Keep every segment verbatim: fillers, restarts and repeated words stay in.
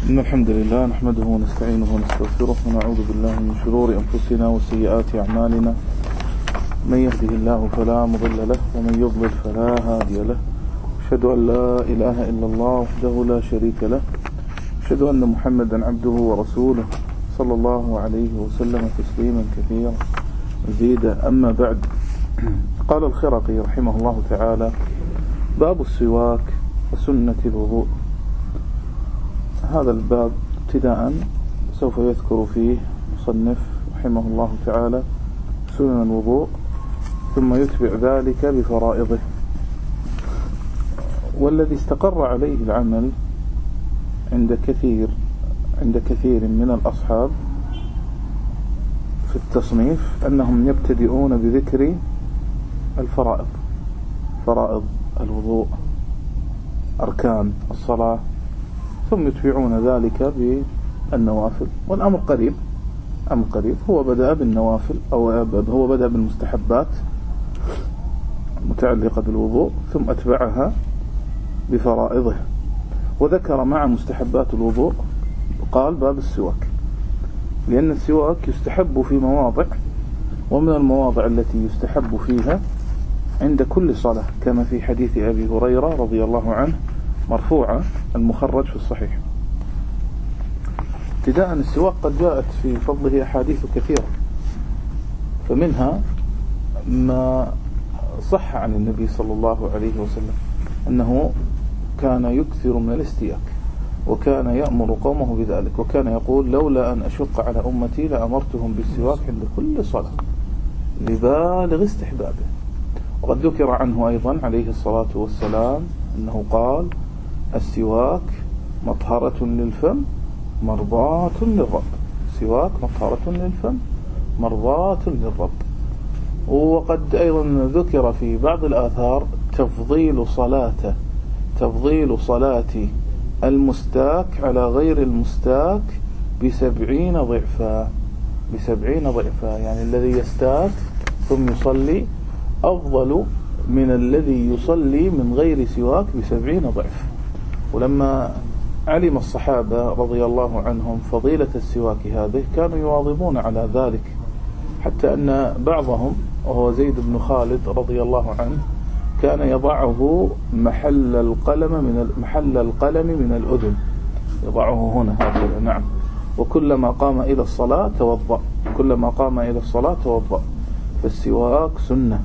إن الحمد لله نحمده ونستعينه ونستغفره ونعوذ بالله من شرور أنفسنا وسيئات أعمالنا. من يهده الله فلا مضل له ومن يضلل فلا هادي له. أشهد أن لا إله إلا الله وحده لا شريك له. أشهد أن محمدا عبده ورسوله صلى الله عليه وسلم تسليما كثيرا مزيدا. أما بعد، قال الخرقي رحمه الله تعالى: باب السواك وسنة الوضوء. هذا الباب ابتداء سوف يذكر فيه مصنف رحمه الله تعالى سنن الوضوء، ثم يتبع ذلك بفرائضه. والذي استقر عليه العمل عند كثير عند كثير من الأصحاب في التصنيف أنهم يبتدئون بذكر الفرائض، فرائض الوضوء، أركان الصلاة، ثم يتبعون ذلك بالنوافل. والأمر قريب، أمر قريب. هو بدأ بالنوافل أو هو بدأ بالمستحبات متعلقة بالوضوء، ثم أتبعها بفرائضه. وذكر مع مستحبات الوضوء قال باب السواك، لأن السواك يستحب في مواضع، ومن المواضع التي يستحب فيها عند كل صلاة، كما في حديث أبي هريرة رضي الله عنه مرفوعة المخرج في الصحيح. ابتداء السواك قد جاءت في فضله أحاديث كثيرة، فمنها ما صح عن النبي صلى الله عليه وسلم أنه كان يكثر من الاستياك، وكان يأمر قومه بذلك، وكان يقول: لولا أن أشق على أمتي لأمرتهم بالسواك عند كل صلاة، لبالغ استحبابه. وقد ذكر عنه أيضا عليه الصلاة والسلام أنه قال: السواك مطهرة للفم مرضاة للرب. السواك مطهرة للفم مرضاة للرب. وقد أيضا ذكر في بعض الآثار تفضيل صلاة تفضيل صلاة المستاك على غير المستاك بسبعين ضعفا بسبعين ضعفا يعني الذي يستاك ثم يصلي أفضل من الذي يصلي من غير سواك بسبعين ضعف. ولما علم الصحابة رضي الله عنهم فضيلة السواك هذه كانوا يواظبون على ذلك، حتى أن بعضهم وهو زيد بن خالد رضي الله عنه كان يضعه محل القلم من محل القلم من الأذن، يضعه هنا هكذا. نعم. وكلما قام إلى الصلاة توضأ كلما قام إلى الصلاة توضأ. فالسواك سنة،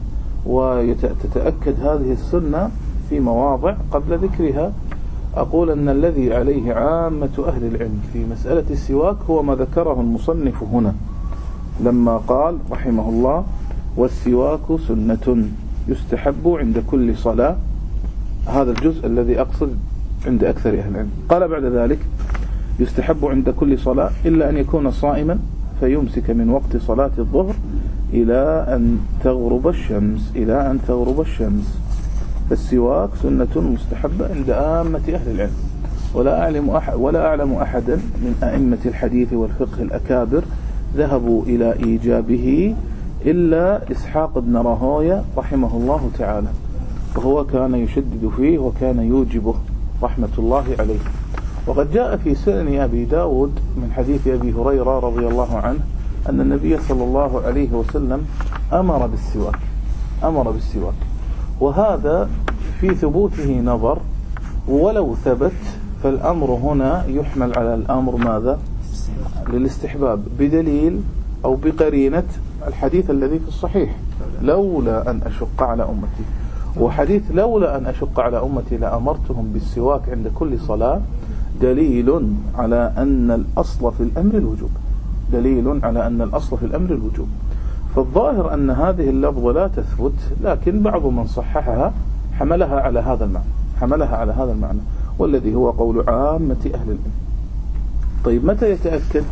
وتتأكد هذه السنة في مواضع قبل ذكرها. أقول أن الذي عليه عامة أهل العلم في مسألة السواك هو ما ذكره المصنف هنا لما قال رحمه الله: والسواك سنة يستحب عند كل صلاة. هذا الجزء الذي أقصد عند أكثر أهل العلم. قال بعد ذلك: يستحب عند كل صلاة إلا أن يكون صائما فيمسك من وقت صلاة الظهر إلى أن تغرب الشمس إلى أن تغرب الشمس. فالسواك سنة مستحبة عند عامة أهل العلم. ولا أعلم أحد ولا أعلم أحدا من أئمة الحديث والفقه الأكابر ذهبوا إلى إيجابه إلا إسحاق بن راهويه رحمه الله تعالى، وهو كان يشدد فيه وكان يوجبه رحمة الله عليه. وقد جاء في سنن أبي داود من حديث أبي هريرة رضي الله عنه أن النبي صلى الله عليه وسلم أمر بالسواك أمر بالسواك وهذا في ثبوته نظر، ولو ثبت فالأمر هنا يحمل على الأمر ماذا؟ للاستحباب، بدليل أو بقرينة الحديث الذي في الصحيح: لولا أن أشق على أمتي. وحديث لولا أن أشق على أمتي لأمرتهم بالسواك عند كل صلاة دليل على أن الأصل في الأمر الوجوب دليل على أن الأصل في الأمر الوجوب. فالظاهر أن هذه اللفظة لا تثبت، لكن بعض من صححها حملها على هذا المعنى حملها على هذا المعنى والذي هو قول عامة أهل العلم. طيب، متى يتأكد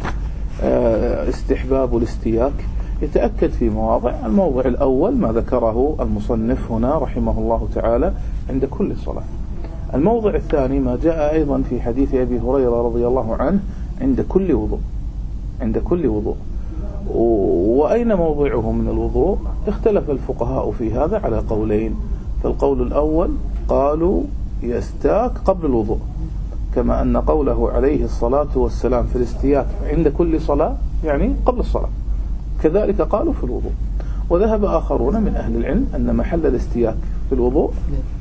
استحباب الاستياك؟ يتأكد في مواضع. الموضع الأول ما ذكره المصنف هنا رحمه الله تعالى عند كل صلاة. الموضع الثاني ما جاء أيضا في حديث أبي هريرة رضي الله عنه عند كل وضوء عند كل وضوء. وأين موضعه من الوضوء؟ اختلف الفقهاء في هذا على قولين. فالقول الأول قالوا يستاك قبل الوضوء، كما أن قوله عليه الصلاة والسلام في الاستياك عند كل صلاة يعني قبل الصلاة، كذلك قالوا في الوضوء. وذهب آخرون من أهل العلم أن محل الاستياك في الوضوء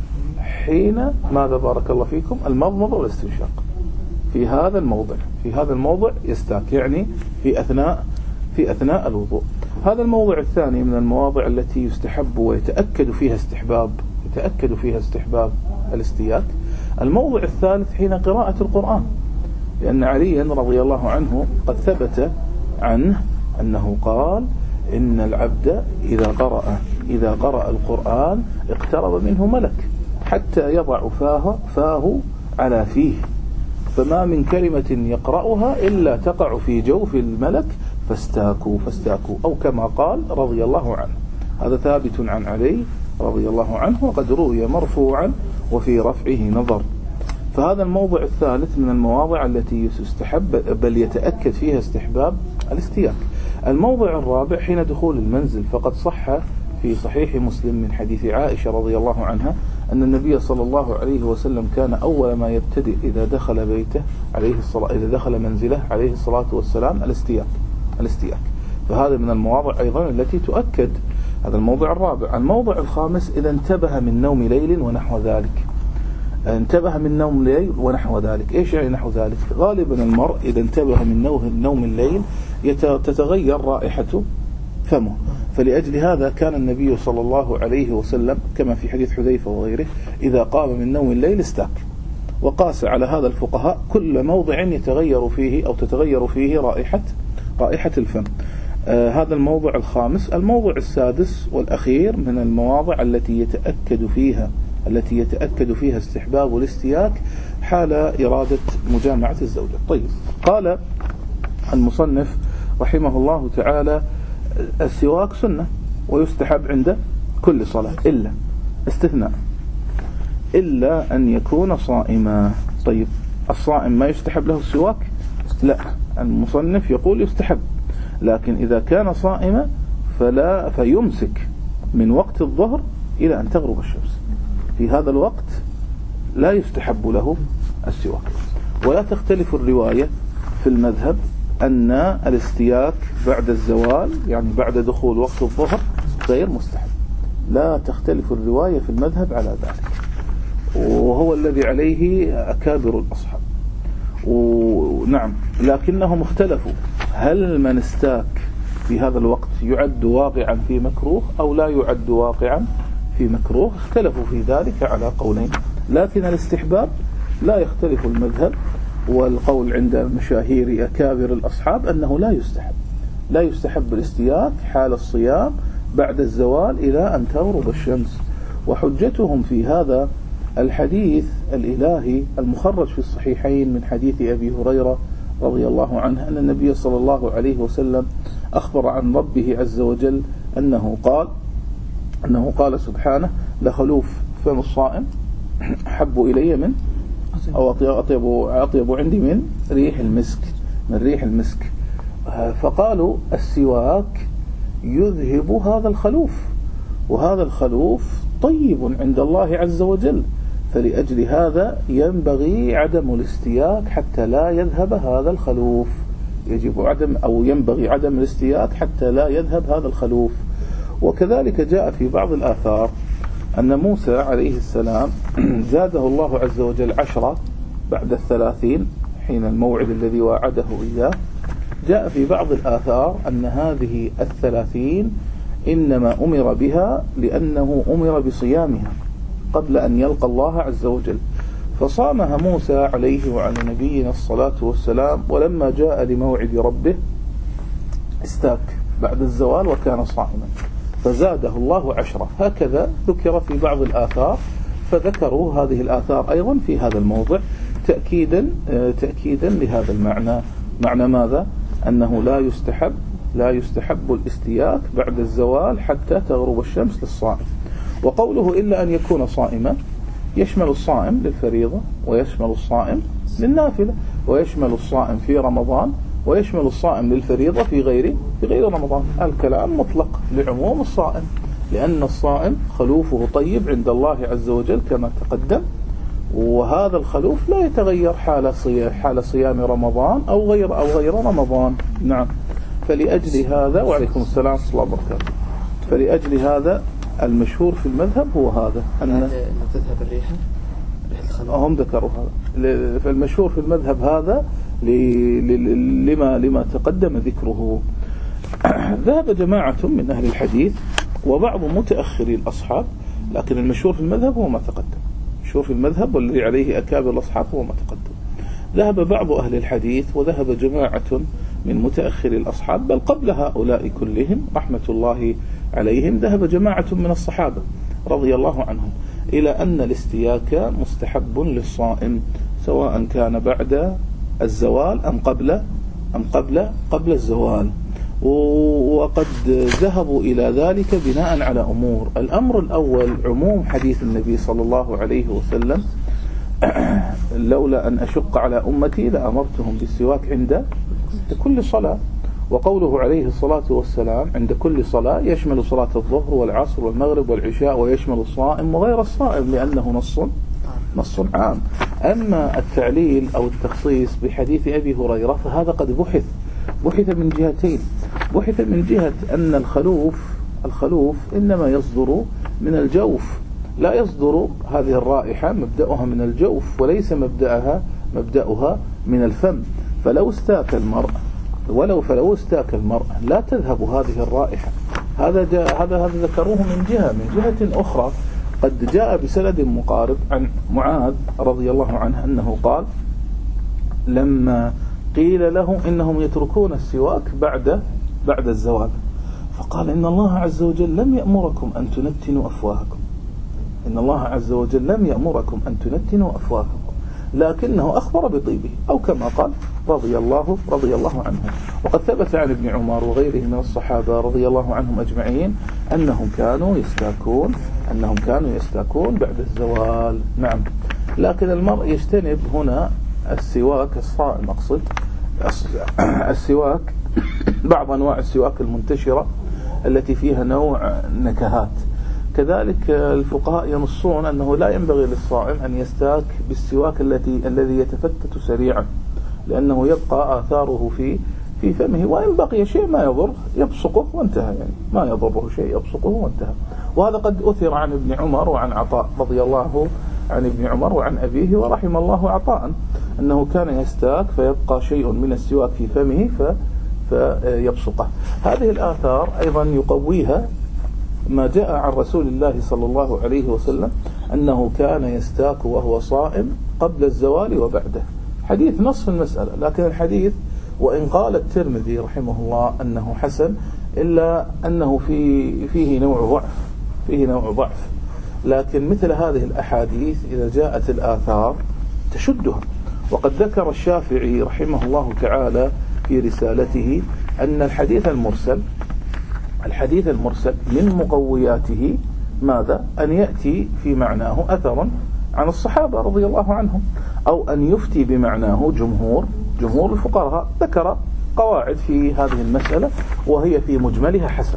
حين ماذا بارك الله فيكم المضمضة والاستنشاق، في هذا الموضع في هذا الموضع يستاك، يعني في أثناء في أثناء الوضوء. هذا الموضع الثاني من المواضع التي يستحب ويتأكد فيها استحباب يتأكد فيها استحباب الاستياك. الموضع الثالث حين قراءة القرآن، لأن عليا رضي الله عنه قد ثبت عنه أنه قال إن العبد إذا قرأ إذا قرأ القرآن اقترب منه ملك حتى يضع فاه فاه على فيه، فما من كلمة يقرأها إلا تقع في جوف الملك فاستاكوا فاستاكوا، أو كما قال رضي الله عنه. هذا ثابت عن علي رضي الله عنه، وقد روي مرفوعا وفي رفعه نظر. فهذا الموضع الثالث من المواضع التي يستحب بل يتأكد فيها استحباب الاستياك. الموضع الرابع حين دخول المنزل، فقد صح في صحيح مسلم من حديث عائشة رضي الله عنها أن النبي صلى الله عليه وسلم كان أول ما يبتدئ إذا دخل بيته عليه الصلاة إذا دخل منزله عليه الصلاة والسلام الاستياك الاستياك فهذا من المواضع أيضا التي تؤكد. هذا الموضع الرابع. الموضع الخامس إذا انتبه من نوم ليل ونحو ذلك. انتبه من نوم ليل ونحو ذلك، إيش يعني نحو ذلك؟ غالبا المرء إذا انتبه من نوم الليل تتغير رائحة فمه، فلأجل هذا كان النبي صلى الله عليه وسلم كما في حديث حذيفة وغيره إذا قام من نوم الليل استاك. وقاس على هذا الفقهاء كل موضع يتغير فيه أو تتغير فيه رائحة رائحة الفم. آه هذا الموضع الخامس. الموضع السادس والأخير من المواضع التي يتأكد فيها التي يتأكد فيها استحباب الاستياك حال إرادة مجامعة الزوجة. طيب، قال المصنف رحمه الله تعالى السواك سنة ويستحب عند كل صلاة إلا استثناء إلا أن يكون صائما. طيب، الصائم ما يستحب له السواك؟ لا، المصنف يقول يستحب، لكن إذا كان صائما فلا فيمسك من وقت الظهر إلى أن تغرب الشمس. في هذا الوقت لا يستحب له السواك. ولا تختلف الرواية في المذهب أن الاستياك بعد الزوال يعني بعد دخول وقت الظهر غير مستحب. لا تختلف الرواية في المذهب على ذلك، وهو الذي عليه أكابر الأصحاب. ونعم، لكنهم اختلفوا هل من استاك في هذا الوقت يعد واقعا في مكروه أو لا يعد واقعا في مكروه. اختلفوا في ذلك على قولين، لكن الاستحباب لا يختلف المذهب، والقول عند مشاهير أكابر الأصحاب أنه لا يستحب لا يستحب الاستياك حال الصيام بعد الزوال إلى أن تغرب الشمس. وحجتهم في هذا الحديث الإلهي المخرج في الصحيحين من حديث أبي هريرة رضي الله عنه أن النبي صلى الله عليه وسلم أخبر عن ربه عز وجل أنه قال أنه قال سبحانه لخلوف فم الصائم أحب إلي من أو أطيب, أطيب عندي من ريح المسك من ريح المسك فقالوا السواك يذهب هذا الخلوف، وهذا الخلوف طيب عند الله عز وجل، فلأجل هذا ينبغي عدم الاستياك حتى لا يذهب هذا الخلوف. يجب عدم أو ينبغي عدم الاستياك حتى لا يذهب هذا الخلوف. وكذلك جاء في بعض الآثار أن موسى عليه السلام زاده الله عز وجل عشرة بعد الثلاثين حين الموعد الذي وعده إياه. جاء في بعض الآثار أن هذه الثلاثين إنما أمر بها لأنه أمر بصيامها قبل أن يلقى الله عز وجل، فصامها موسى عليه وعلى نبينا الصلاة والسلام، ولما جاء لموعد ربه استاك بعد الزوال وكان صائما فزاده الله عشرة. هكذا ذكر في بعض الآثار، فذكروا هذه الآثار أيضا في هذا الموضع تأكيدا تأكيدا لهذا المعنى. معنى ماذا؟ أنه لا يستحب لا يستحب الاستياك بعد الزوال حتى تغرب الشمس للصائم. وقوله إلا أن يكون صائما يشمل الصائم للفريضة، ويشمل الصائم للنافلة، ويشمل الصائم في رمضان، ويشمل الصائم للفريضة في غير في غير رمضان. الكلام مطلق لعموم الصائم، لأن الصائم خلوفه طيب عند الله عز وجل كما تقدم، وهذا الخلوف لا يتغير حال صيام حال صيام رمضان أو غير أو غير رمضان. نعم. فلأجل هذا، وعليكم السلام ورحمة الله وبركاته، فلأجل هذا المشهور في المذهب هو هذا أن تذهب الريحة هم ذكروا هذا. فالمشهور في المذهب هذا لما لما تقدم ذكره. ذهب جماعة من أهل الحديث وبعض متأخري الأصحاب، لكن المشهور في المذهب هو ما تقدم. المشهور في المذهب والذي عليه أكابر الأصحاب هو ما تقدم. ذهب بعض أهل الحديث وذهب جماعة من متأخري الأصحاب، بل قبل هؤلاء كلهم رحمة الله عليهم ذهب جماعة من الصحابة رضي الله عنهم إلى أن الاستياك مستحب للصائم، سواء كان بعد الزوال أم قبل أم قبل قبل الزوال. وقد ذهبوا إلى ذلك بناء على أمور. الأمر الأول عموم حديث النبي صلى الله عليه وسلم: لولا أن أشق على أمتي لأمرتهم بالسواك عند كل صلاة. وقوله عليه الصلاة والسلام عند كل صلاة يشمل صلاة الظهر والعصر والمغرب والعشاء، ويشمل الصائم وغير الصائم، لأنه نص نص عام. أما التعليل أو التخصيص بحديث أبي هريرة فهذا قد بحث بحث من جهتين. بحث من جهة أن الخلوف الخلوف إنما يصدر من الجوف، لا يصدر هذه الرائحة مبدأها من الجوف وليس مبدأها مبدأها من الفم. فلو استاك المرء ولو فلو استاك المرء لا تذهب هذه الرائحة. هذا جاء هذا هذا ذكروه من جهة. من جهة أخرى قد جاء بسند مقارب عن معاذ رضي الله عنه أنه قال: لما قيل له إنهم يتركون السواك بعد بعد الزوال، فقال: إن الله عز وجل لم يأمركم أن تنتنوا أفواهكم إن الله عز وجل لم يأمركم أن تنتنوا أفواهكم، لكنه أخبر بطيبه، أو كما قال رضي الله رضي الله عنه. وقد ثبت عن ابن عمر وغيره من الصحابة رضي الله عنهم أجمعين أنهم كانوا يستاكون أنهم كانوا يستاكون بعد الزوال. نعم. لكن المرء يجتنب هنا السواك الصائم، أقصد السواك بعض أنواع السواك المنتشرة التي فيها نوع نكهات. كذلك الفقهاء ينصون أنه لا ينبغي للصائم أن يستاك بالسواك التي الذي يتفتت سريعا، لأنه يبقى آثاره في في فمه، وإن بقي شيء ما يضر يبصقه وانتهى، يعني ما يضره شيء يبصقه وانتهى. وهذا قد أثر عن ابن عمر وعن عطاء رضي الله عن ابن عمر وعن أبيه ورحم الله عطاء أنه كان يستاك فيبقى شيء من السواك في فمه ف فيبصقه. هذه الآثار أيضا يقويها ما جاء عن رسول الله صلى الله عليه وسلم أنه كان يستاك وهو صائم قبل الزوال وبعده. حديث نصف المسألة، لكن الحديث وإن قال الترمذي رحمه الله أنه حسن، إلا أنه في فيه نوع ضعف فيه نوع ضعف لكن مثل هذه الأحاديث إذا جاءت الآثار تشدها. وقد ذكر الشافعي رحمه الله تعالى في رسالته أن الحديث المرسل الحديث المرسل من مقوياته ماذا؟ أن يأتي في معناه أثر عن الصحابة رضي الله عنهم، أو أن يفتي بمعناه جمهور جمهور الفقهاء. ذكر قواعد في هذه المسألة وهي في مجملها حسن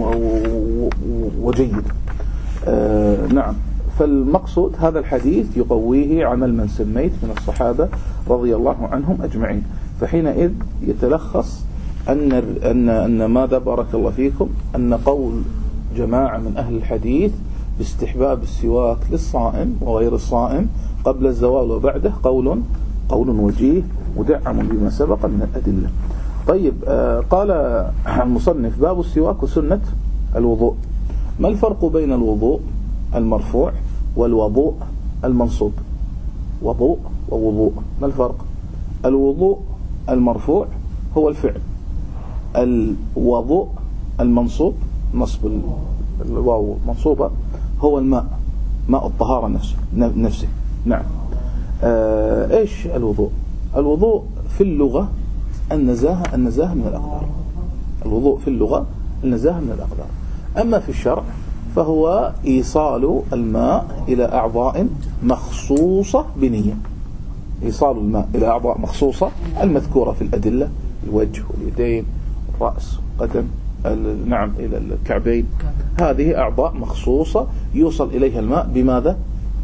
وجيد. آه نعم. فالمقصود هذا الحديث يقويه عمل من سميت من الصحابة رضي الله عنهم أجمعين. فحينئذ يتلخص أن أن أن ماذا بارك الله فيكم أن قول جماعة من أهل الحديث باستحباب السواك للصائم وغير الصائم قبل الزوال وبعده قول قول وجيه مدعم بما سبق من الأدلة. طيب. آه قال المصنف: باب السواك وسنة الوضوء. ما الفرق بين الوضوء المرفوع والوضوء المنصوب؟ وضوء ووضوء، ما الفرق؟ الوضوء المرفوع هو الفعل، الوضوء المنصوب نصب الواو منصوبة هو الماء، ماء الطهارة نفسه نفسه. نعم. آه ايش الوضوء؟ الوضوء في اللغة النزاهة النزاهة من الأقدار. الوضوء في اللغة النزاهة من الأقدار. أما في الشرع فهو إيصال الماء إلى أعضاء مخصوصة بنية. إيصال الماء إلى أعضاء مخصوصة المذكورة في الأدلة: الوجه واليدين والرأس والقدم، نعم، إلى الكعبين. هذه أعضاء مخصوصة يوصل إليها الماء بماذا؟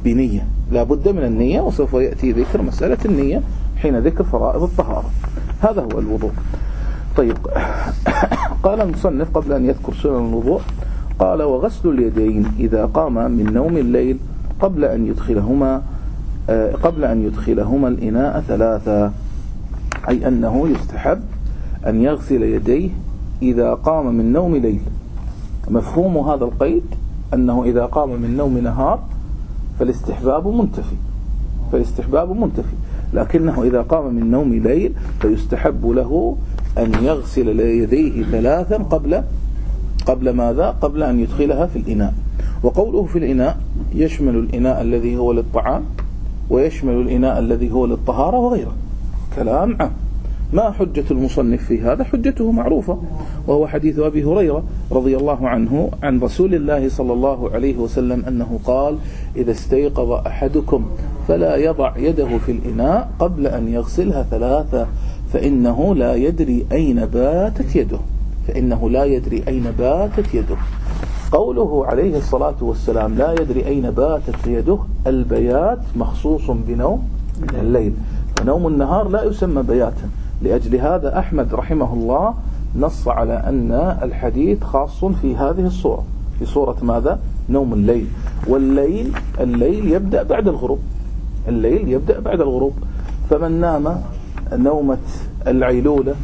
بنية، لا بد من النية، وسوف يأتي ذكر مسألة النية حين ذكر فرائض الطهارة. هذا هو الوضوء. طيب قال المصنف قبل أن يذكر سنن الوضوء، قال: وغسل اليدين إذا قام من نوم الليل قبل أن يدخلهما قبل أن يدخلهما الإناء ثلاثة، أي أنه يستحب أن يغسل يديه إذا قام من نوم ليل. مفهوم هذا القيد أنه إذا قام من نوم نهار فالاستحباب منتفي فالاستحباب منتفي لكنه إذا قام من نوم ليل فيستحب له أن يغسل يديه ثلاثا قبل قبل ماذا؟ قبل أن يدخلها في الإناء. وقوله في الإناء يشمل الإناء الذي هو للطعام، ويشمل الإناء الذي هو للطهارة وغيره، كلام عام. ما حجة المصنف في هذا؟ حجته معروفة، وهو حديث أبي هريرة رضي الله عنه عن رسول الله صلى الله عليه وسلم أنه قال: إذا استيقظ أحدكم فلا يضع يده في الإناء قبل أن يغسلها ثلاثة، فإنه لا يدري أين باتت يده فإنه لا يدري أين باتت يده. قوله عليه الصلاة والسلام لا يدري أين باتت يده، البيات مخصوص بنوم الليل، ونوم النهار لا يسمى بياتا. لأجل هذا أحمد رحمه الله نص على أن الحديث خاص في هذه الصورة، في صورة ماذا؟ نوم الليل. والليل الليل يبدأ بعد الغروب الليل يبدأ بعد الغروب فمن نام نومة العيلولة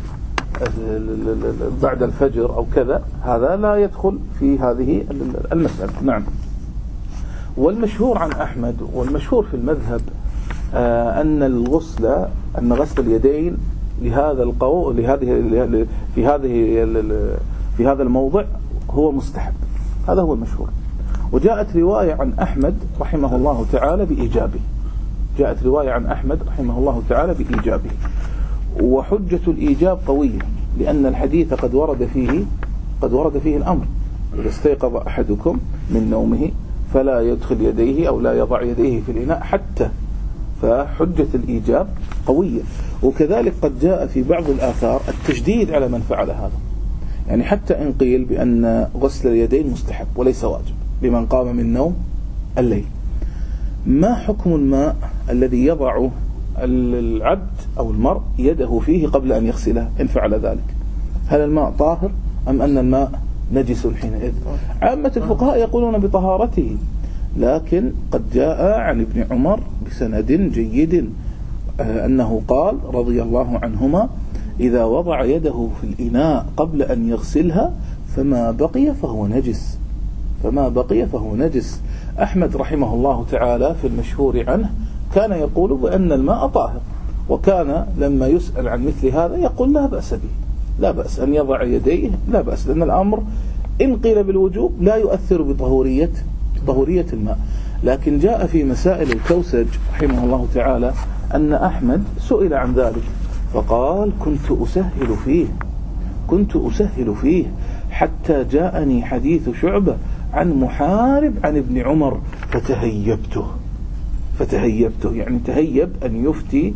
بعد الفجر أو كذا، هذا لا يدخل في هذه المسألة. نعم. والمشهور عن أحمد والمشهور في المذهب أن الغسل أن غسل اليدين لهذا القول لهذه في هذه في هذا الموضع هو مستحب، هذا هو المشهور. وجاءت رواية عن أحمد رحمه الله تعالى بإيجابه جاءت رواية عن أحمد رحمه الله تعالى بإيجابه وحجة الإيجاب قوية، لأن الحديث قد ورد فيه قد ورد فيه الأمر: إذا استيقظ أحدكم من نومه فلا يدخل يديه أو لا يضع يديه في الإناء حتى، فحجة الإيجاب قوية. وكذلك قد جاء في بعض الآثار التشديد على من فعل هذا، يعني حتى إن قيل بأن غسل اليدين مستحب وليس واجب لمن قام من نوم الليل. ما حكم الماء الذي يضع العبد أو المرء يده فيه قبل أن يغسله إن فعل ذلك؟ هل الماء طاهر أم أن الماء نجس حينئذ؟ عامة الفقهاء يقولون بطهارته، لكن قد جاء عن ابن عمر بسند جيد أنه قال رضي الله عنهما: إذا وضع يده في الإناء قبل أن يغسلها فما بقي فهو نجس فما بقي فهو نجس. أحمد رحمه الله تعالى في المشهور عنه كان يقول بأن الماء طاهر، وكان لما يسأل عن مثل هذا يقول لا بأس به، لا بأس أن يضع يديه، لا بأس، لأن الأمر إن قيل بالوجوب لا يؤثر بطهورية طهورية الماء. لكن جاء في مسائل الكوسج رحمه الله تعالى أن أحمد سئل عن ذلك فقال: كنت أسهل فيه كنت أسهل فيه حتى جاءني حديث شعبة عن محارب عن ابن عمر فتهيبته فتهيبته يعني تهيب أن يفتي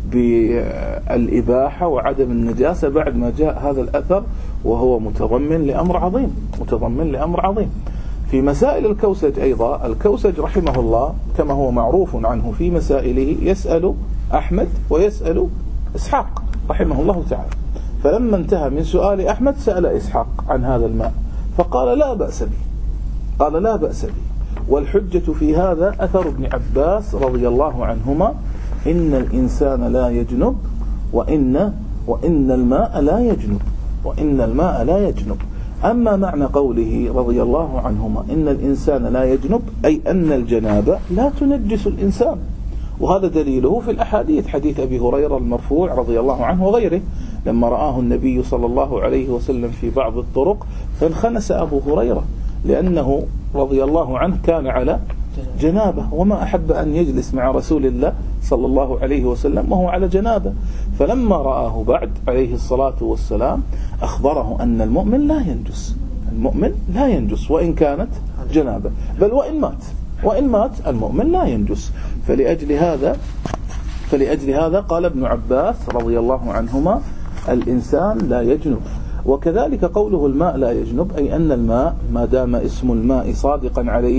بالإباحة وعدم النجاسة بعد ما جاء هذا الأثر، وهو متضمن لأمر عظيم متضمن لأمر عظيم. في مسائل الكوسج أيضا، الكوسج رحمه الله كما هو معروف عنه في مسائله يسأل أحمد ويسأل إسحاق رحمه الله تعالى، فلما انتهى من سؤال أحمد سأل إسحاق عن هذا الماء فقال لا بأس به قال لا بأس به والحجة في هذا أثر ابن عباس رضي الله عنهما: إن الإنسان لا يجنب وإن وإن الماء لا يجنب وإن الماء لا يجنب. أما معنى قوله رضي الله عنهما إن الإنسان لا يجنب، أي أن الجنابة لا تنجس الإنسان، وهذا دليله في الأحاديث، حديث أبي هريرة المرفوع رضي الله عنه وغيره، لما رآه النبي صلى الله عليه وسلم في بعض الطرق فانخنس أبو هريرة لأنه رضي الله عنه كان على جنابه، وما أحب أن يجلس مع رسول الله صلى الله عليه وسلم وهو على جنابه. فلما رآه بعد عليه الصلاة والسلام أخبره أن المؤمن لا ينجس المؤمن لا ينجس وإن كانت جنابه، بل وإن مات وإن مات المؤمن لا ينجس. فلأجل هذا فلأجل هذا قال ابن عباس رضي الله عنهما: الإنسان لا يجنب. وكذلك قوله الماء لا يجنب، أي أن الماء ما دام اسم الماء صادقا عليه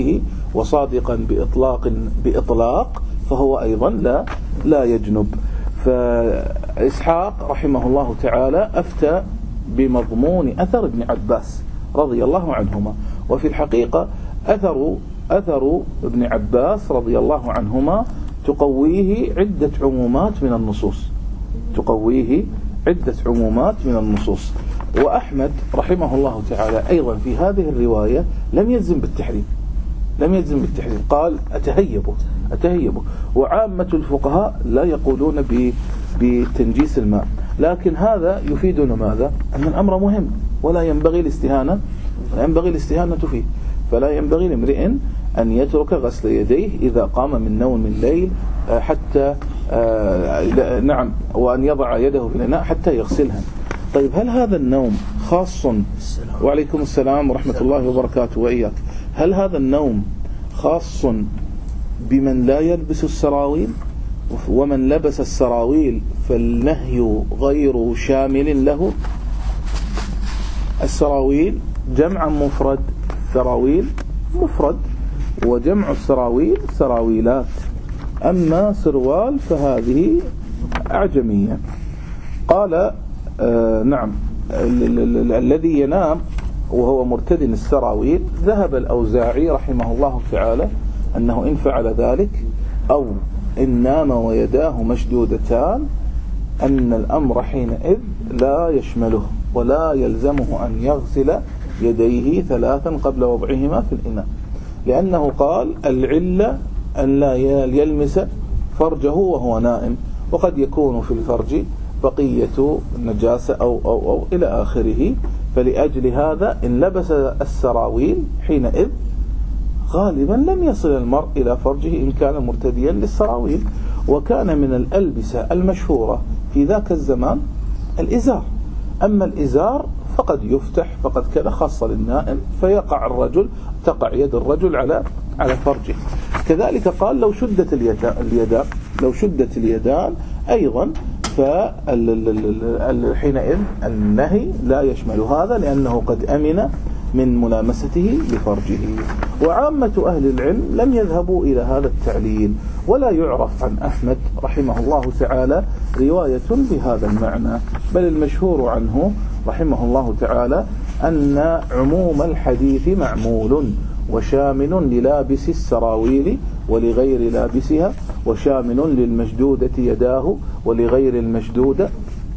وصادقا بإطلاق بإطلاق فهو أيضا لا لا يجنب. فإسحاق رحمه الله تعالى أفتى بمضمون أثر ابن عباس رضي الله عنهما، وفي الحقيقة أثر أثر ابن عباس رضي الله عنهما تقويه عدة عمومات من النصوص تقويه عدة عمومات من النصوص. وأحمد رحمه الله تعالى أيضا في هذه الرواية لم يجزم بالتحريم لم يجزم بالتحريم قال أتهيبه أتهيبه وعامة الفقهاء لا يقولون بتنجيس الماء، لكن هذا يفيدنا ماذا؟ أن الأمر مهم ولا ينبغي الاستهانة لا ينبغي الاستهانة فيه. فلا ينبغي لامرئ أن يترك غسل يديه إذا قام من نوم الليل حتى آه نعم وأن يضع يده في الإناء حتى يغسلها. طيب هل هذا النوم خاص؟ وعليكم السلام ورحمة الله وبركاته وإياك. هل هذا النوم خاص بمن لا يلبس السراويل؟ ومن لبس السراويل فالنهي غير شامل له؟ السراويل جمع مفرد، سراويل مفرد، وجمع السراويل سراويلات، أما سروال فهذه أعجمية. قال آه نعم الذي ينام وهو مرتدن السراويل ذهب الأوزاعي رحمه الله تعالى أنه إن فعل ذلك أو إن نام ويداه مشدودتان أن الأمر حينئذ لا يشمله ولا يلزمه أن يغسل يديه ثلاثا قبل وضعهما في الإناء، لأنه قال العلة أن لا يلمس فرجه وهو نائم، وقد يكون في الفرج بقية نجاسة أو, أو, أو إلى آخره. فلأجل هذا إن لبس السراويل حينئذ غالبا لم يصل المرء إلى فرجه إن كان مرتديا للسراويل. وكان من الألبسة المشهورة في ذاك الزمان الإزار، أما الإزار فقد يفتح فقد كان خاصة للنائم فيقع الرجل تقع يد الرجل على على فرجه. كذلك قال لو شدت اليدان لو شدت اليدان أيضا فحينئذ النهي لا يشمل هذا لأنه قد أمن من ملامسته لفرجه. وعامة أهل العلم لم يذهبوا إلى هذا التعليل، ولا يعرف عن أحمد رحمه الله تعالى رواية بهذا المعنى، بل المشهور عنه رحمه الله تعالى أن عموم الحديث معمول وشامل للابس السراويل ولغير لابسها، وشامل للمشدودة يداه ولغير المشدودة.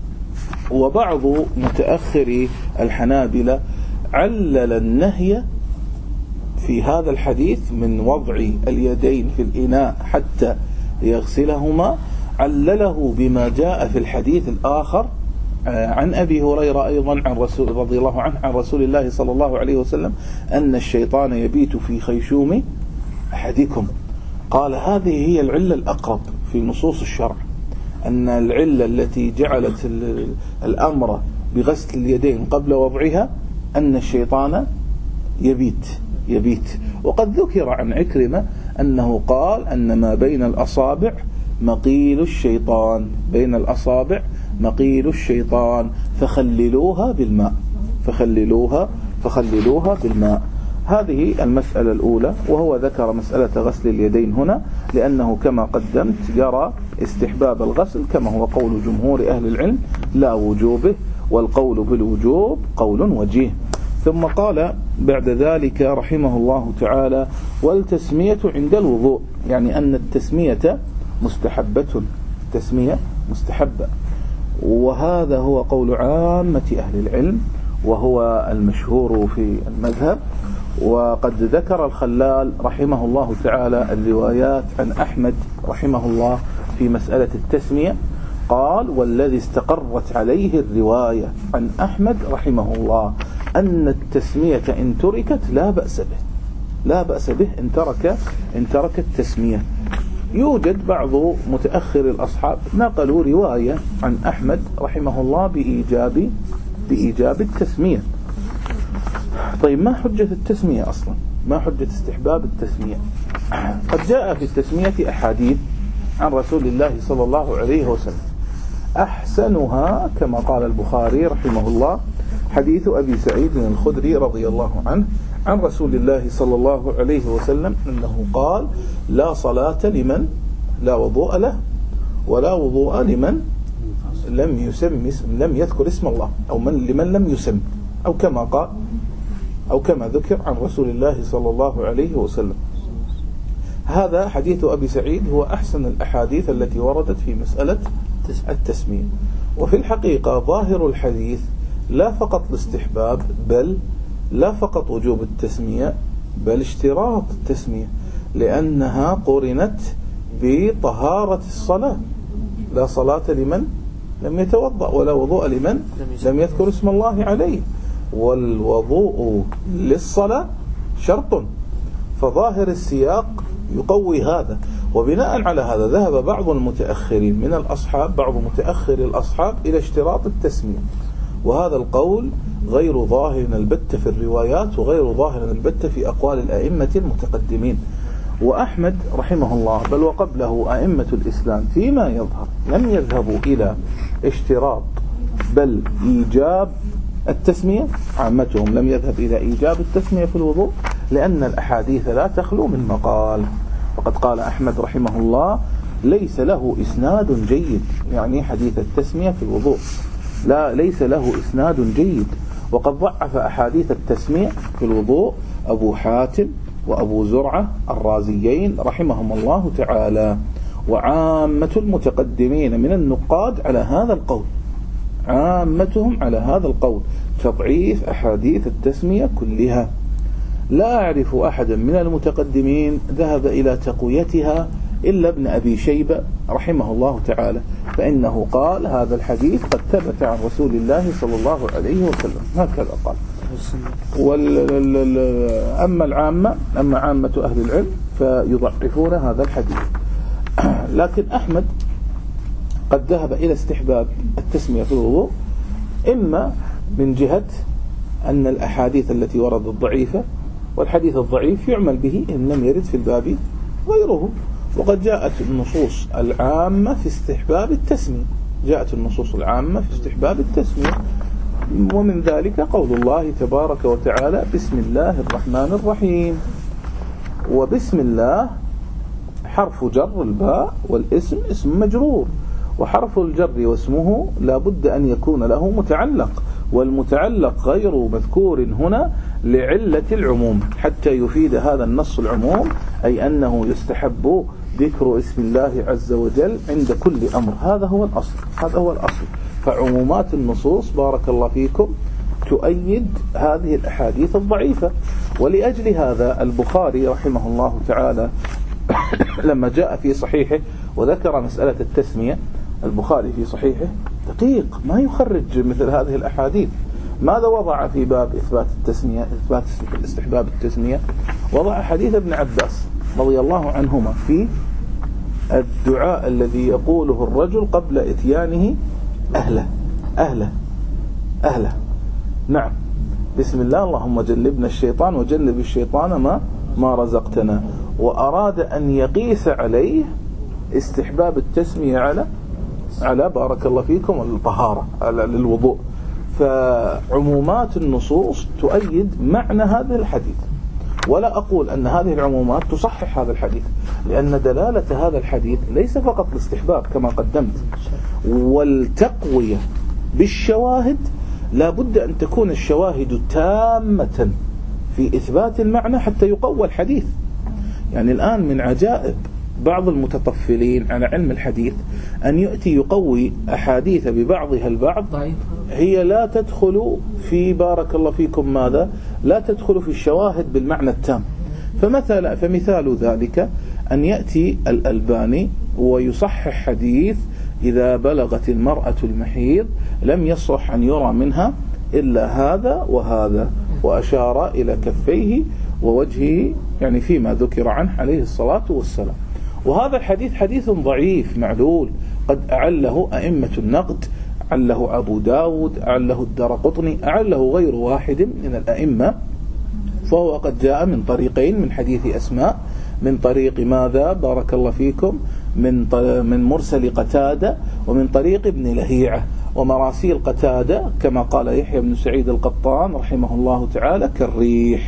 وبعض متأخري الحنابلة علل النهي في هذا الحديث من وضع اليدين في الإناء حتى يغسلهما، علله بما جاء في الحديث الآخر عن أبي هريرة أيضا عن رسول رضي الله عنه عن رسول الله صلى الله عليه وسلم أن الشيطان يبيت في خيشوم أحدكم. قال هذه هي العلة الأقرب في نصوص الشرع، أن العلة التي جعلت الأمر بغسل اليدين قبل وضعها أن الشيطان يبيت يبيت وقد ذكر عن عكرمة أنه قال أن ما بين الأصابع مقيل الشيطان بين الأصابع مقيل الشيطان فخللوها بالماء فخللوها فخللوها بالماء. هذه المسألة الأولى. وهو ذكر مسألة غسل اليدين هنا لأنه كما قدمت يرى استحباب الغسل كما هو قول جمهور أهل العلم لا وجوبه، والقول بالوجوب قول وجيه. ثم قال بعد ذلك رحمه الله تعالى والتسمية عند الوضوء، يعني أن التسمية مستحبة التسمية مستحبة، وهذا هو قول عامة أهل العلم وهو المشهور في المذهب. وقد ذكر الخلال رحمه الله تعالى الروايات عن أحمد رحمه الله في مسألة التسمية، قال والذي استقرت عليه الرواية عن أحمد رحمه الله أن التسمية إن تركت لا بأس به لا بأس به إن ترك إن ترك التسمية. يوجد بعض متأخر الأصحاب نقلوا رواية عن أحمد رحمه الله بإيجاب بإيجاب التسمية. طيب ما حجة التسمية أصلا؟ ما حجة استحباب التسمية؟ قد جاء في التسمية أحاديث عن رسول الله صلى الله عليه وسلم، أحسنها كما قال البخاري رحمه الله حديث أبي سعيد الخدري رضي الله عنه عن رسول الله صلى الله عليه وسلم أنه قال: لا صلاة لمن لا وضوء له، ولا وضوء لمن لم يسم لم يذكر اسم الله، أو من لمن لم يسم، أو كما قال أو كما ذكر عن رسول الله صلى الله عليه وسلم. هذا حديث أبي سعيد هو أحسن الأحاديث التي وردت في مسألة التسمية. وفي الحقيقة ظاهر الحديث لا فقط الاستحباب، بل لا فقط وجوب التسمية، بل اشتراط التسمية، لأنها قرنت بطهارة الصلاة. لا صلاة لمن لم يتوضأ، ولا وضوء لمن لم يذكر اسم الله عليه، والوضوء للصلاة شرط. فظاهر السياق يقوي هذا. وبناء على هذا ذهب بعض المتأخرين من الأصحاب بعض متأخر الأصحاب إلى اشتراط التسمية، وهذا القول غير ظاهر البتة في الروايات، وغير ظاهر البتة في أقوال الأئمة المتقدمين. وأحمد رحمه الله بل وقبله أئمة الإسلام فيما يظهر لم يذهبوا إلى اشتراط بل إيجاب التسمية. عامتهم لم يذهب إلى إيجاب التسمية في الوضوء، لأن الأحاديث لا تخلو من مقال. وقد قال أحمد رحمه الله: ليس له إسناد جيد، يعني حديث التسمية في الوضوء لا ليس له إسناد جيد. وقد ضعف أحاديث التسمية في الوضوء أبو حاتم وأبو زرعة الرازيين رحمهم الله تعالى، وعامة المتقدمين من النقاد على هذا القول، عامتهم على هذا القول، تضعيف أحاديث التسمية كلها. لا أعرف أحدا من المتقدمين ذهب إلى تقويتها إلا ابن أبي شيبة رحمه الله تعالى، فإنه قال: هذا الحديث قد ثبت عن رسول الله صلى الله عليه وسلم، هكذا قال. أما العامة أما عامة أهل العلم فيضعفون هذا الحديث. لكن أحمد قد ذهب إلى استحباب التسمية في الوضوء، إما من جهة أن الأحاديث التي وردت ضعيفة، والحديث الضعيف يعمل به إن لم يرد في الباب غيره. وقد جاءت النصوص العامة في استحباب التسمية، جاءت النصوص العامة في استحباب التسمية، ومن ذلك قول الله تبارك وتعالى: بسم الله الرحمن الرحيم. وبسم الله حرف جر الباء، والاسم اسم مجرور، وحرف الجر واسمه لا بد أن يكون له متعلق، والمتعلق غير مذكور هنا لعلة العموم، حتى يفيد هذا النص العموم، أي أنه يستحب ذكر اسم الله عز وجل عند كل أمر. هذا هو الأصل، هذا هو الأصل. فعمومات النصوص بارك الله فيكم تؤيد هذه الأحاديث الضعيفة. ولأجل هذا البخاري رحمه الله تعالى لما جاء في صحيحه وذكر مسألة التسمية، البخاري في صحيحه دقيق ما يخرج مثل هذه الأحاديث. ماذا وضع في باب إثبات التسمية، إثبات استحباب التسمية؟ وضع حديث ابن عباس رضي الله عنهما في الدعاء الذي يقوله الرجل قبل إتيانه أهله أهله أهله نعم: بسم الله اللهم جنبنا الشيطان وجنب الشيطان ما ما رزقتنا. وأراد أن يقيس عليه استحباب التسمية على على بارك الله فيكم الطهارة للوضوء. فعمومات النصوص تؤيد معنى هذا الحديث، ولا أقول أن هذه العمومات تصحح هذا الحديث، لأن دلالة هذا الحديث ليس فقط الاستحباب كما قدمت، والتقوية بالشواهد لا بد أن تكون الشواهد تامة في إثبات المعنى حتى يقوى الحديث. يعني الآن من عجائب بعض المتطفلين على علم الحديث أن يأتي يقوي أحاديث ببعضها البعض، هي لا تدخل في بارك الله فيكم ماذا لا تدخل في الشواهد بالمعنى التام. فمثلا فمثال ذلك أن يأتي الألباني ويصحح حديث: إذا بلغت المرأة المحيض لم يصح أن يرى منها إلا هذا وهذا، وأشار إلى كفيه ووجهه، يعني فيما ذكر عنه عليه الصلاة والسلام. وهذا الحديث حديث ضعيف معلول، قد أعله أئمة النقد، أعله أبو داود، أعله الدرقطني، أعله غير واحد من الأئمة. فهو قد جاء من طريقين: من حديث أسماء، من طريق ماذا بارك الله فيكم من من مرسل قتادة، ومن طريق ابن لهيعة. ومراسيل قتادة كما قال يحيى بن سعيد القطان رحمه الله تعالى كالريح،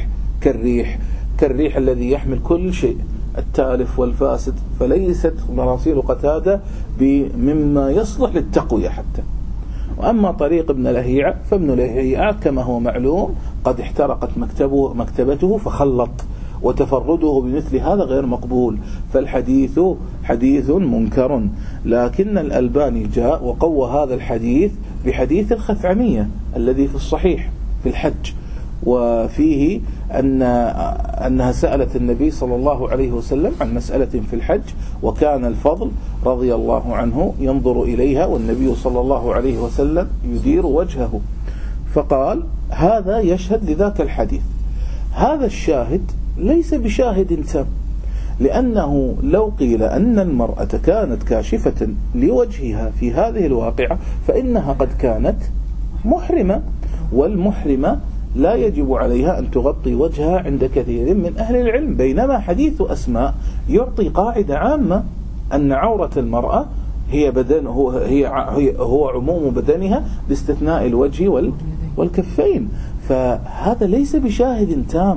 كالريح كالريح الذي يحمل كل شيء التالف والفاسد، فليست مراسيل قتادة مما يصلح للتقوية حتى. وأما طريق ابن لهيعة فابن لهيعة كما هو معلوم قد احترقت مكتبه مكتبته فخلط، وتفرده بمثل هذا غير مقبول، فالحديث حديث منكر. لكن الألباني جاء وقوى هذا الحديث بحديث الخثعمية الذي في الصحيح في الحج، وفيه أن أنها سألت النبي صلى الله عليه وسلم عن مسألة في الحج، وكان الفضل رضي الله عنه ينظر إليها والنبي صلى الله عليه وسلم يدير وجهه، فقال هذا يشهد لذاك الحديث. هذا الشاهد ليس بشاهد تام، لأنه لو قيل أن المرأة كانت كاشفة لوجهها في هذه الواقعة فإنها قد كانت محرمة، والمحرمة لا يجب عليها أن تغطي وجهها عند كثير من أهل العلم، بينما حديث أسماء يعطي قاعدة عامة أن عورة المرأة هي بدن هو هي هو عموم بدنها باستثناء الوجه والكفين، فهذا ليس بشاهد تام.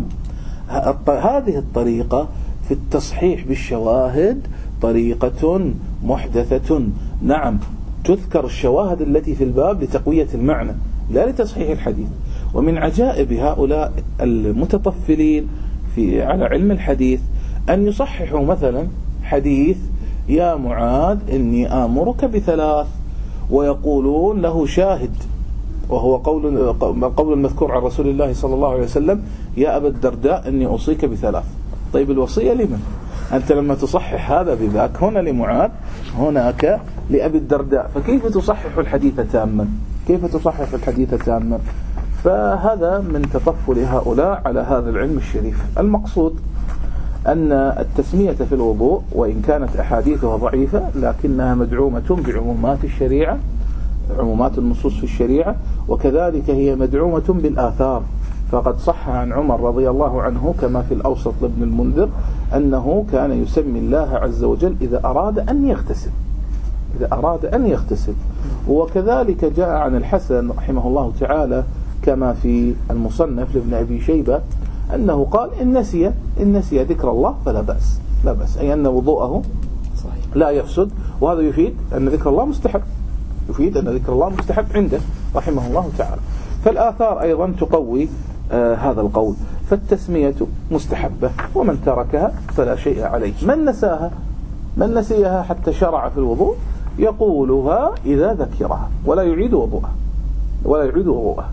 هذه الطريقة في التصحيح بالشواهد طريقة محدثة، نعم تذكر الشواهد التي في الباب لتقوية المعنى لا لتصحيح الحديث. ومن عجائب هؤلاء المتطفلين في على علم الحديث أن يصححوا مثلا حديث يا معاذ إني آمرك بثلاث، ويقولون له شاهد وهو قول القول المذكور عن رسول الله صلى الله عليه وسلم يا أبا الدرداء إني أوصيك بثلاث. طيب الوصية لمن؟ أنت لما تصحح هذا بذاك، هنا لمعاذ هناك لأبي الدرداء، فكيف تصحح الحديث تاما؟ كيف تصحح الحديث تاما؟ فهذا من تطفل هؤلاء على هذا العلم الشريف. المقصود أن التسمية في الوضوء وإن كانت أحاديثها ضعيفة لكنها مدعومة بعمومات الشريعة، عمومات النصوص في الشريعة، وكذلك هي مدعومة بالآثار. فقد صح عن عمر رضي الله عنه كما في الأوسط لابن المنذر أنه كان يسمي الله عز وجل إذا أراد أن يغتسل إذا أراد أن يغتسل وكذلك جاء عن الحسن رحمه الله تعالى كما في المصنف لابن أبي شيبة أنه قال إن نسي إن نسي ذكر الله فلا بأس لا بأس أي أن وضوءه لا يفسد، وهذا يفيد أن ذكر الله مستحب يفيد أن ذكر الله مستحب عنده رحمه الله تعالى. فالآثار أيضا تقوي آه هذا القول، فالتسمية مستحبة، ومن تركها فلا شيء عليه. من نساها من نسيها حتى شرع في الوضوء يقولها إذا ذكرها ولا يعيد وضوءها ولا يعيد وضوءها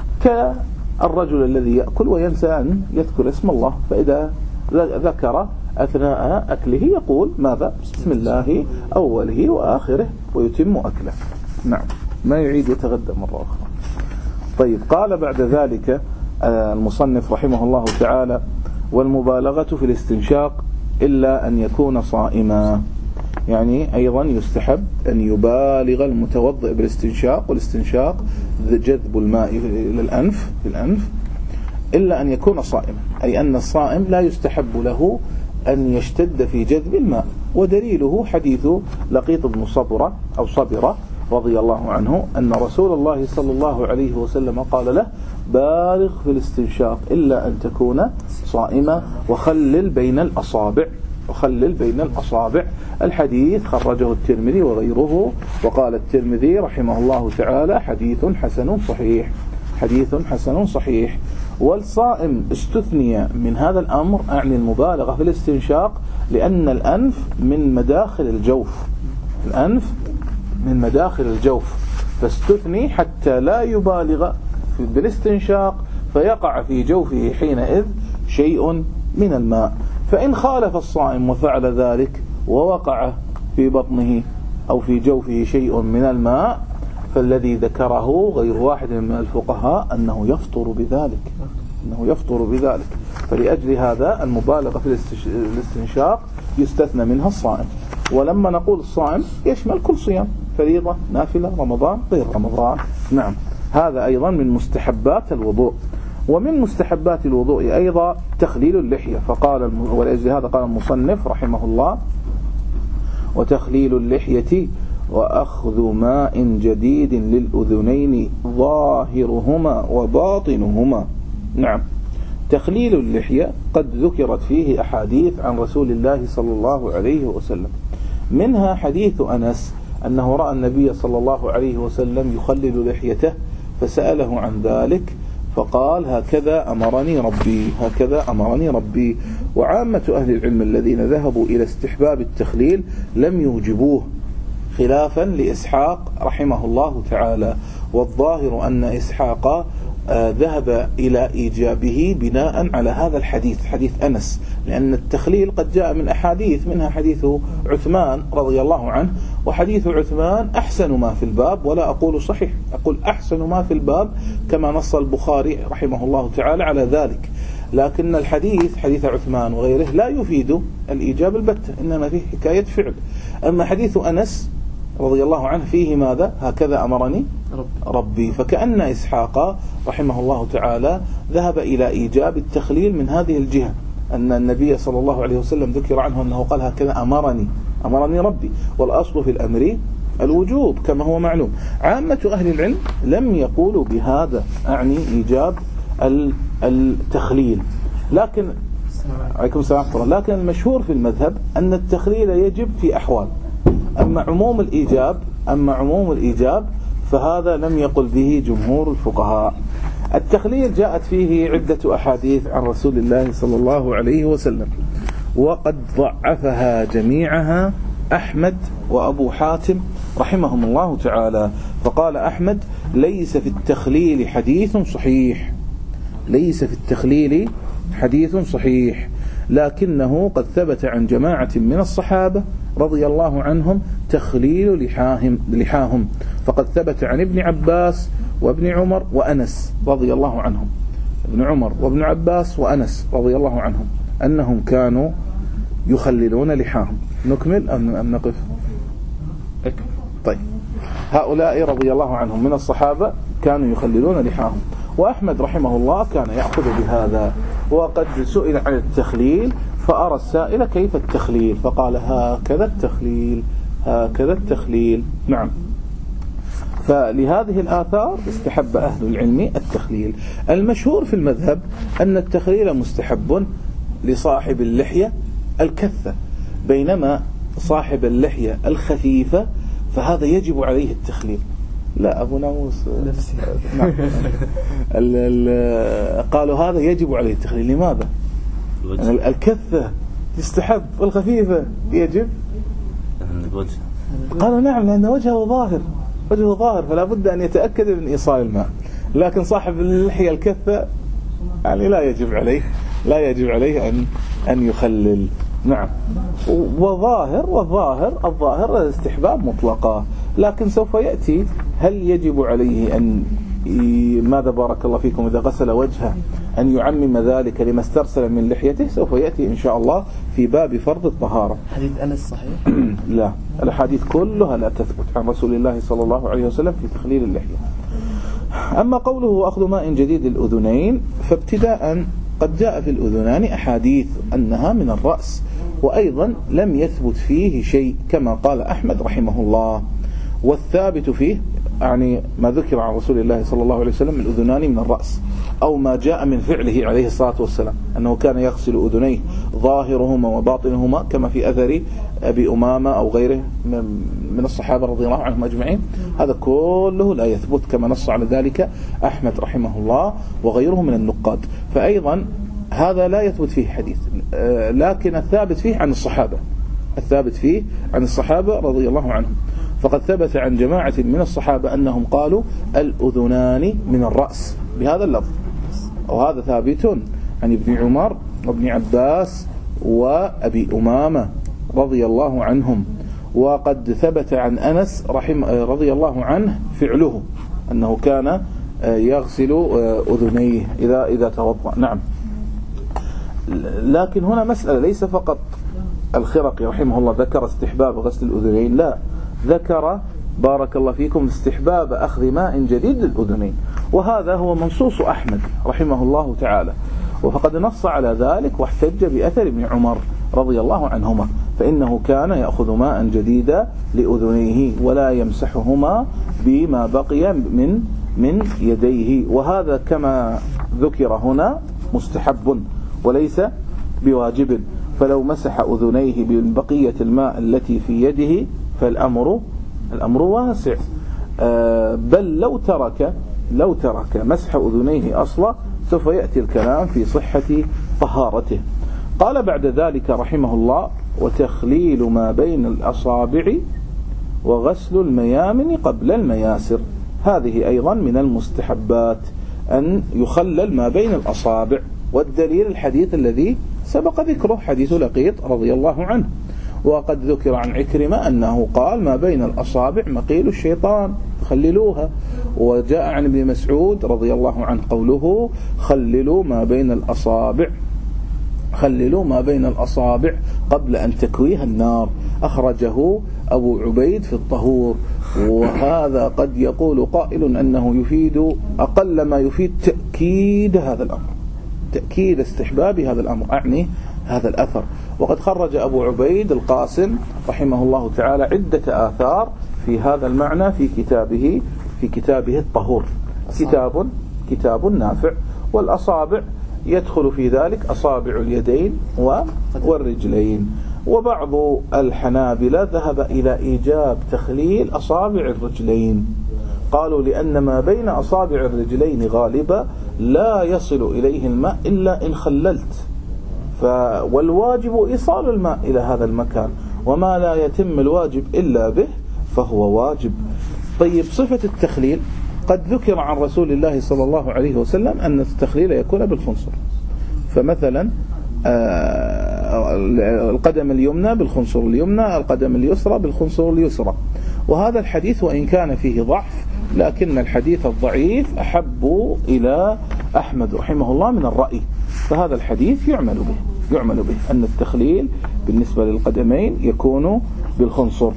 كالرجل الذي يأكل وينسى أن يذكر اسم الله، فإذا ذكر أثناء أكله يقول ماذا؟ بسم الله أوله وآخره ويتم أكله. نعم، ما يعيد يتغدى مرة أخرى. طيب، قال بعد ذلك المصنف رحمه الله تعالى: والمبالغة في الاستنشاق إلا أن يكون صائما. يعني أيضا يستحب أن يبالغ المتوضئ بالاستنشاق، والاستنشاق جذب الماء إلى الأنف في الأنف إلا أن يكون صائما، أي أن الصائم لا يستحب له أن يشتد في جذب الماء. ودليله حديث لقيط بن صبرة أو صبرة رضي الله عنه أن رسول الله صلى الله عليه وسلم قال له: بالغ في الاستنشاق إلا أن تكون صائما وخلل بين الأصابع وخلل بين الأصابع. الحديث خرجه الترمذي وغيره، وقال الترمذي رحمه الله تعالى: حديث حسن صحيح حديث حسن صحيح. والصائم استثني من هذا الأمر، أعني المبالغة في الاستنشاق، لأن الأنف من مداخل الجوف الأنف من مداخل الجوف فاستثني حتى لا يبالغ بالاستنشاق فيقع في جوفه حينئذ شيء من الماء. فإن خالف الصائم وفعل ذلك ووقع في بطنه أو في جوفه شيء من الماء فالذي ذكره غير واحد من الفقهاء أنه يفطر بذلك أنه يفطر بذلك فلأجل هذا المبالغة في الاستنشاق يستثنى منها الصائم. ولما نقول الصائم يشمل كل صيام، فريضة، نافلة، رمضان، غير رمضان. نعم، هذا أيضا من مستحبات الوضوء. ومن مستحبات الوضوء أيضا تخليل اللحية، فقال ولأجل هذا قال المصنف رحمه الله: وتخليل اللحية وأخذ ماء جديد للأذنين ظاهرهما وباطنهما. نعم، تخليل اللحية قد ذكرت فيه أحاديث عن رسول الله صلى الله عليه وسلم، منها حديث أنس أنه رأى النبي صلى الله عليه وسلم يخلل لحيته فسأله عن ذلك فقال هكذا أمرني ربي، هكذا أمرني ربي. وعامة أهل العلم الذين ذهبوا إلى استحباب التخليل لم يوجبوه، خلافا لإسحاق رحمه الله تعالى، والظاهر أن إسحاق آه ذهب إلى إيجابه بناء على هذا الحديث، حديث أنس، لأن التخليل قد جاء من أحاديث، منها حديث عثمان رضي الله عنه، وحديث عثمان أحسن ما في الباب، ولا أقول صحيح، أقول أحسن ما في الباب كما نص البخاري رحمه الله تعالى على ذلك. لكن الحديث حديث عثمان وغيره لا يفيد الإيجاب البتة، إنما فيه حكاية فعل. أما حديث أنس رضي الله عنه فيه ماذا؟ هكذا أمرني ربي. فكأن إسحاق رحمه الله تعالى ذهب إلى إيجاب التخليل من هذه الجهة، أن النبي صلى الله عليه وسلم ذكر عنه أنه قال هكذا أمرني أمرني ربي، والأصل في الأمر الوجوب كما هو معلوم. عامة أهل العلم لم يقولوا بهذا، أعني إيجاب التخليل، لكن عليكم السلام، لكن المشهور في المذهب أن التخليل يجب في أحوال. أما عموم الإيجاب أما عموم الإيجاب فهذا لم يقل به جمهور الفقهاء. التخليل جاءت فيه عدة أحاديث عن رسول الله صلى الله عليه وسلم، وقد ضعفها جميعها أحمد وأبو حاتم رحمهم الله تعالى. فقال أحمد ليس في التخليل حديث صحيح، ليس في التخليل حديث صحيح، لكنه قد ثبت عن جماعة من الصحابة رضي الله عنهم تخليل لحاهم, لحاهم فقد ثبت عن ابن عباس وابن عمر وأنس رضي الله عنهم، ابن عمر وابن عباس وأنس رضي الله عنهم أنهم كانوا يخللون لحاهم. نكمل أم نقف؟ طيب، هؤلاء رضي الله عنهم من الصحابة كانوا يخللون لحاهم، وأحمد رحمه الله كان يأخذ بهذا. وقد سئل عن التخليل فأرى السائل كيف التخليل، فقال هكذا التخليل، هكذا التخليل. نعم، فلهذه الآثار استحب أهل العلم التخليل. المشهور في المذهب أن التخليل مستحب لصاحب اللحية الكثة، بينما صاحب اللحية الخفيفة فهذا يجب عليه التخليل. لا أبو ناموس نفسي نعم. ال ال قالوا هذا يجب عليه التخليل. لماذا؟ يعني الكثة يستحب والخفيفة يجب. قالوا نعم، لأن وجهه ظاهر، وجهه ظاهر فلا بد أن يتأكد من إيصال الماء. لكن صاحب اللحية الكثة يعني لا يجب عليه لا يجب عليه أن أن يخلل. نعم، وظاهر والظاهر الظاهر الاستحباب مطلقا، لكن سوف يأتي هل يجب عليه أن ماذا بارك الله فيكم إذا غسل وجهه أن يعمم ذلك لما استرسل من لحيته، سوف يأتي إن شاء الله في باب فرض الطهارة. حديث أنس صحيح؟ لا، الحديث كلها لا تثبت عن رسول الله صلى الله عليه وسلم في تخليل اللحية. أما قوله أخذ ماء جديد للأذنين، فابتداء قد جاء في الأذنان أحاديث أنها من الرأس، وأيضا لم يثبت فيه شيء كما قال أحمد رحمه الله. والثابت فيه يعني ما ذكر عن رسول الله صلى الله عليه وسلم الأذنان من الرأس، أو ما جاء من فعله عليه الصلاة والسلام أنه كان يغسل أذنيه ظاهرهما وباطنهما كما في أثر أبي أمامة أو غيره من الصحابة رضي الله عنهم أجمعين. هذا كله لا يثبت كما نص على ذلك أحمد رحمه الله وغيره من النقاد. فأيضا هذا لا يثبت فيه حديث، لكن الثابت فيه عن الصحابة، الثابت فيه عن الصحابة رضي الله عنهم. فقد ثبت عن جماعة من الصحابة أنهم قالوا الأذنان من الرأس بهذا اللفظ، وهذا ثابت عن ابن عمر وابن عباس وأبي أمامة رضي الله عنهم. وقد ثبت عن أنس رحمه رضي الله عنه فعله أنه كان يغسل أذنيه إذا إذا توضأ. نعم، لكن هنا مسألة، ليس فقط الخرقي رحمه الله ذكر استحباب غسل الأذنين، لا، ذكر بارك الله فيكم استحباب أخذ ماء جديد للأذنين، وهذا هو منصوص أحمد رحمه الله تعالى، وفقد نص على ذلك واحتج بأثر ابن عمر رضي الله عنهما، فإنه كان يأخذ ماء جديدا لأذنيه ولا يمسحهما بما بقي من من يديه. وهذا كما ذكر هنا مستحب وليس بواجب، فلو مسح أذنيه ببقية الماء التي في يده فالأمر الأمر واسع. آه بل لو ترك لو ترك مسح أذنيه أصلا سوف يأتي الكلام في صحة طهارته. قال بعد ذلك رحمه الله: وتخليل ما بين الأصابع وغسل الميامن قبل المياسر. هذه أيضا من المستحبات أن يخلل ما بين الأصابع، والدليل الحديث الذي سبق ذكره حديث لقيط رضي الله عنه. وقد ذكر عن عكرمة أنه قال: ما بين الأصابع مقيل الشيطان فخللوها. وجاء عن ابن مسعود رضي الله عنه قوله: خللوا ما بين الأصابع خللوا ما بين الأصابع قبل أن تكويها النار. أخرجه أبو عبيد في الطهور. وهذا قد يقول قائل أنه يفيد أقل ما يفيد تأكيد هذا الأمر، تأكيد استحباب هذا الأمر، أعني هذا الأثر. وقد خرج أبو عبيد القاسم رحمه الله تعالى عدة آثار في هذا المعنى في كتابه في كتابه الطهور. كتاب كتاب نافع. والأصابع يدخل في ذلك أصابع اليدين والرجلين. وبعض الحنابلة ذهب إلى إيجاب تخليل أصابع الرجلين، قالوا لأن ما بين أصابع الرجلين غالبا لا يصل إليه الماء إلا إن خللت، ف والواجب إيصال الماء إلى هذا المكان، وما لا يتم الواجب إلا به فهو واجب. طيب، صفة التخليل قد ذكر عن رسول الله صلى الله عليه وسلم أن التخليل يكون بالخنصر. فمثلا القدم اليمنى بالخنصر اليمنى، القدم اليسرى بالخنصر اليسرى. وهذا الحديث وإن كان فيه ضعف، لكن الحديث الضعيف أحب إلى أحمد رحمه الله من الرأي، فهذا الحديث يعمل به يعمل به أن التخليل بالنسبة للقدمين يكون بالخنصر.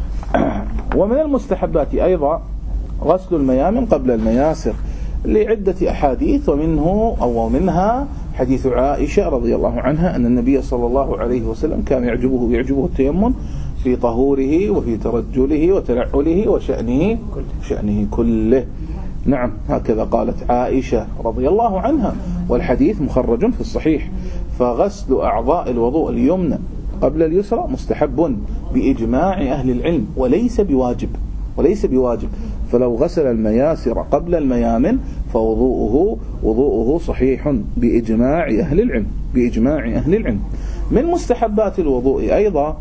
ومن المستحبات أيضا غسل الميامن قبل المياسر لعدة أحاديث، ومنه أو منها حديث عائشة رضي الله عنها أن النبي صلى الله عليه وسلم كان يعجبه يعجبه التيمم في طهوره وفي ترجله وتنعله وشأنه شأنه كله. نعم، هكذا قالت عائشة رضي الله عنها، والحديث مخرج في الصحيح. فغسل أعضاء الوضوء اليمنى قبل اليسرى مستحب بإجماع أهل العلم، وليس بواجب وليس بواجب فلو غسل المياسر قبل الميامن فوضوءه وضوءه صحيح بإجماع أهل العلم بإجماع أهل العلم. من مستحبات الوضوء أيضا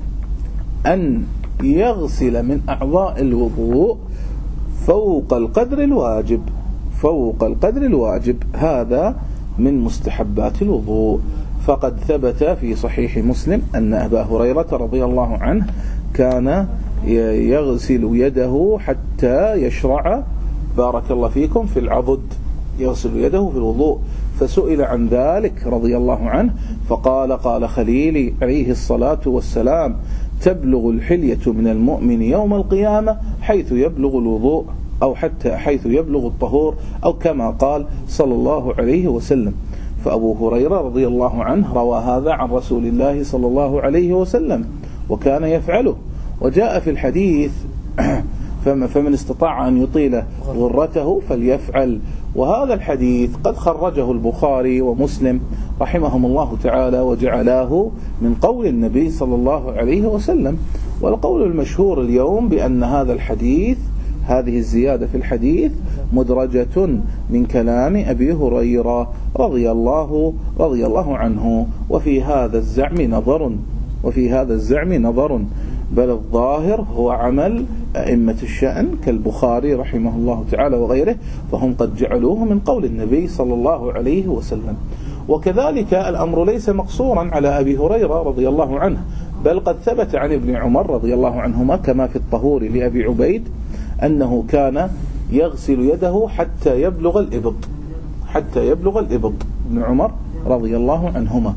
أن يغسل من أعضاء الوضوء فوق القدر الواجب فوق القدر الواجب هذا من مستحبات الوضوء. فقد ثبت في صحيح مسلم أن أبا هريرة رضي الله عنه كان يغسل يده حتى يشرع بارك الله فيكم في العضد، يغسل يده في الوضوء. فسئل عن ذلك رضي الله عنه فقال: قال خليلي عليه الصلاة والسلام: تبلغ الحلية من المؤمن يوم القيامة حيث يبلغ الوضوء، أو حتى حيث يبلغ الطهور، أو كما قال صلى الله عليه وسلم. فأبو هريرة رضي الله عنه روى هذا عن رسول الله صلى الله عليه وسلم وكان يفعله. وجاء في الحديث: فمن استطاع أن يطيل غرته فليفعل. وهذا الحديث قد خرجه البخاري ومسلم رحمهم الله تعالى وجعلاه من قول النبي صلى الله عليه وسلم. والقول المشهور اليوم بأن هذا الحديث هذه الزيادة في الحديث مدرجة من كلام أبي هريرة رضي الله رضي الله عنه. وفي هذا الزعم نظر وفي هذا الزعم نظر بل الظاهر هو عمل أئمة الشأن كالبخاري رحمه الله تعالى وغيره، فهم قد جعلوه من قول النبي صلى الله عليه وسلم. وكذلك الأمر ليس مقصورا على أبي هريرة رضي الله عنه، بل قد ثبت عن ابن عمر رضي الله عنهما كما في الطهور لأبي عبيد أنه كان يغسل يده حتى يبلغ الإبط حتى يبلغ الإبط ابن عمر رضي الله عنهما.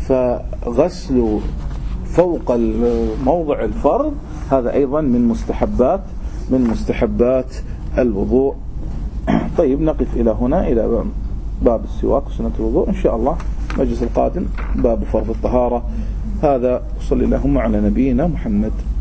فغسل فوق موضع الفرض هذا أيضا من مستحبات من مستحبات الوضوء. طيب، نقف إلى هنا إلى باب السواك وسنة الوضوء. إن شاء الله المجلس القادم باب فرض الطهارة. هذا صلى اللهم على نبينا محمد.